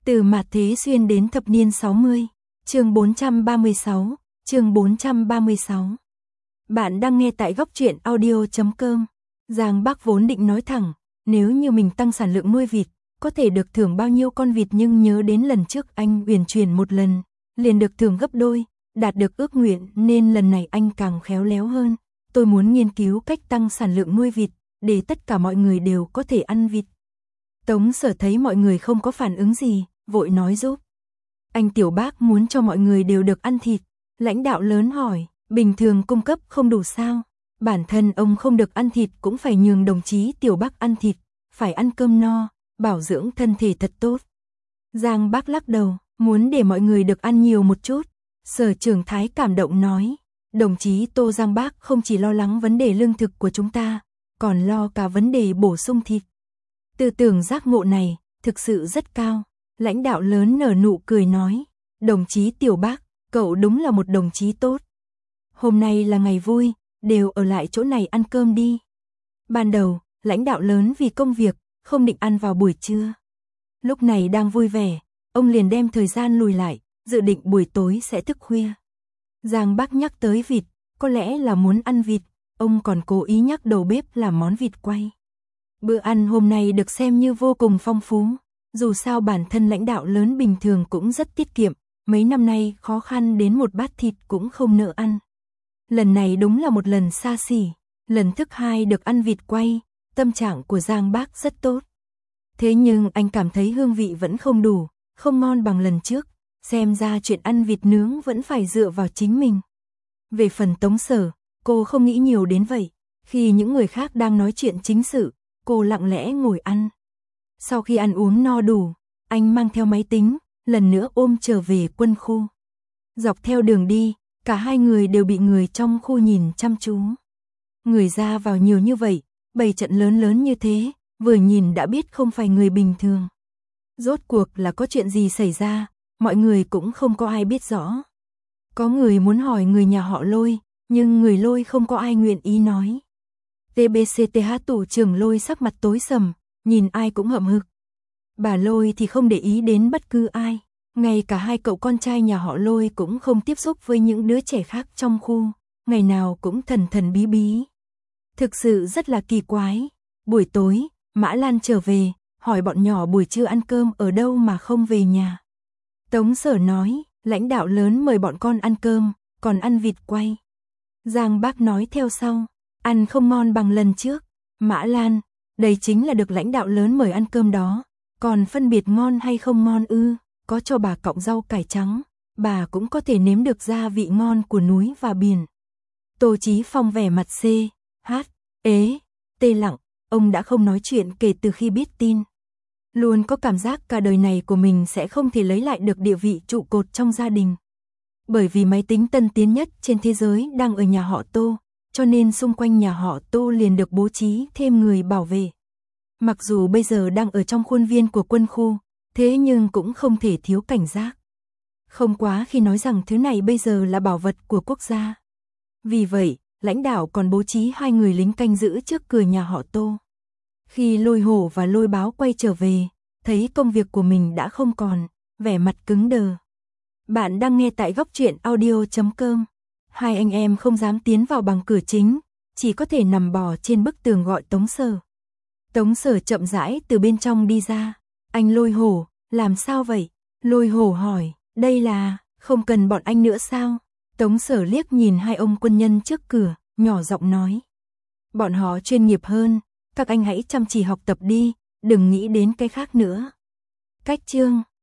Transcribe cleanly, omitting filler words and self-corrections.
Từ mạt thế xuyên đến thập niên 60, chương 436, chương 436. Bạn đang nghe tại góc truyện audio.com. Giang Bác vốn định nói thẳng, nếu như mình tăng sản lượng nuôi vịt, có thể được thưởng bao nhiêu con vịt, nhưng nhớ đến lần trước anh uyển chuyển một lần, liền được thưởng gấp đôi, đạt được ước nguyện, nên lần này anh càng khéo léo hơn. Tôi muốn nghiên cứu cách tăng sản lượng nuôi vịt, để tất cả mọi người đều có thể ăn vịt. Tống Sở thấy mọi người không có phản ứng gì, vội nói giúp. Anh Tiểu Bác muốn cho mọi người đều được ăn thịt. Lãnh đạo lớn hỏi, bình thường cung cấp không đủ sao? Bản thân ông không được ăn thịt cũng phải nhường đồng chí Tiểu Bác ăn thịt, phải ăn cơm no, bảo dưỡng thân thể thật tốt. Giang Bác lắc đầu, muốn để mọi người được ăn nhiều một chút. Sở Trưởng Thái cảm động nói, đồng chí Tô Giang Bác không chỉ lo lắng vấn đề lương thực của chúng ta, còn lo cả vấn đề bổ sung thịt. Tư tưởng giác ngộ này thực sự rất cao. Lãnh đạo lớn nở nụ cười nói, đồng chí Tiểu Bác, cậu đúng là một đồng chí tốt. Hôm nay là ngày vui, đều ở lại chỗ này ăn cơm đi. Ban đầu, lãnh đạo lớn vì công việc, không định ăn vào buổi trưa. Lúc này đang vui vẻ, ông liền đem thời gian lùi lại, dự định buổi tối sẽ thức khuya. Giang Bác nhắc tới vịt, có lẽ là muốn ăn vịt, ông còn cố ý nhắc đầu bếp làm món vịt quay. Bữa ăn hôm nay được xem như vô cùng phong phú. Dù sao bản thân lãnh đạo lớn bình thường cũng rất tiết kiệm, mấy năm nay khó khăn đến một bát thịt cũng không nỡ ăn. Lần này đúng là một lần xa xỉ, lần thứ hai được ăn vịt quay, tâm trạng của Giang Bác rất tốt. Thế nhưng anh cảm thấy hương vị vẫn không đủ, không ngon bằng lần trước, xem ra chuyện ăn vịt nướng vẫn phải dựa vào chính mình. Về phần Tống Sở, cô không nghĩ nhiều đến vậy, khi những người khác đang nói chuyện chính sự, cô lặng lẽ ngồi ăn. Sau khi ăn uống no đủ, anh mang theo máy tính, lần nữa ôm trở về quân khu. Dọc theo đường đi, cả hai người đều bị người trong khu nhìn chăm chú. Người ra vào nhiều như vậy, bày trận lớn lớn như thế, vừa nhìn đã biết không phải người bình thường. Rốt cuộc là có chuyện gì xảy ra, mọi người cũng không có ai biết rõ. Có người muốn hỏi người nhà họ Lôi, nhưng người Lôi không có ai nguyện ý nói. TBCTH Tủ trưởng Lôi sắc mặt tối sầm, nhìn ai cũng hậm hực. Bà Lôi thì không để ý đến bất cứ ai, ngay cả hai cậu con trai nhà họ Lôi cũng không tiếp xúc với những đứa trẻ khác trong khu, ngày nào cũng thần thần bí bí. Thực sự rất là kỳ quái. Buổi tối, Mã Lan trở về, hỏi bọn nhỏ buổi trưa ăn cơm ở đâu mà không về nhà. Tống Sở nói, lãnh đạo lớn mời bọn con ăn cơm, còn ăn vịt quay. Giang Bác nói theo sau, ăn không ngon bằng lần trước. Mã Lan, đây chính là được lãnh đạo lớn mời ăn cơm đó, còn phân biệt ngon hay không ngon ư? Có cho bà cọng rau cải trắng, bà cũng có thể nếm được gia vị ngon của núi và biển. Tô Chí Phong vẻ mặt tê lặng, ông đã không nói chuyện kể từ khi biết tin. Luôn có cảm giác cả đời này của mình sẽ không thể lấy lại được địa vị trụ cột trong gia đình. Bởi vì máy tính tân tiến nhất trên thế giới đang ở nhà họ Tô, cho nên xung quanh nhà họ Tô liền được bố trí thêm người bảo vệ. Mặc dù bây giờ đang ở trong khuôn viên của quân khu, thế nhưng cũng không thể thiếu cảnh giác. Không quá khi nói rằng thứ này bây giờ là bảo vật của quốc gia. Vì vậy, lãnh đạo còn bố trí 2 người lính canh giữ trước cửa nhà họ Tô. Khi Lôi Hổ và Lôi Báo quay trở về, thấy công việc của mình đã không còn, vẻ mặt cứng đờ. Bạn đang nghe tại góc truyện audio.com. Hai anh em không dám tiến vào bằng cửa chính, chỉ có thể nằm bò trên bức tường gọi Tống Sở. Tống Sở chậm rãi từ bên trong đi ra. Anh Lôi Hổ, làm sao vậy? Lôi Hổ hỏi, đây là, không cần bọn anh nữa sao? Tống Sở liếc nhìn hai ông quân nhân trước cửa, nhỏ giọng nói. Bọn họ chuyên nghiệp hơn, các anh hãy chăm chỉ học tập đi, đừng nghĩ đến cái khác nữa. Cách chương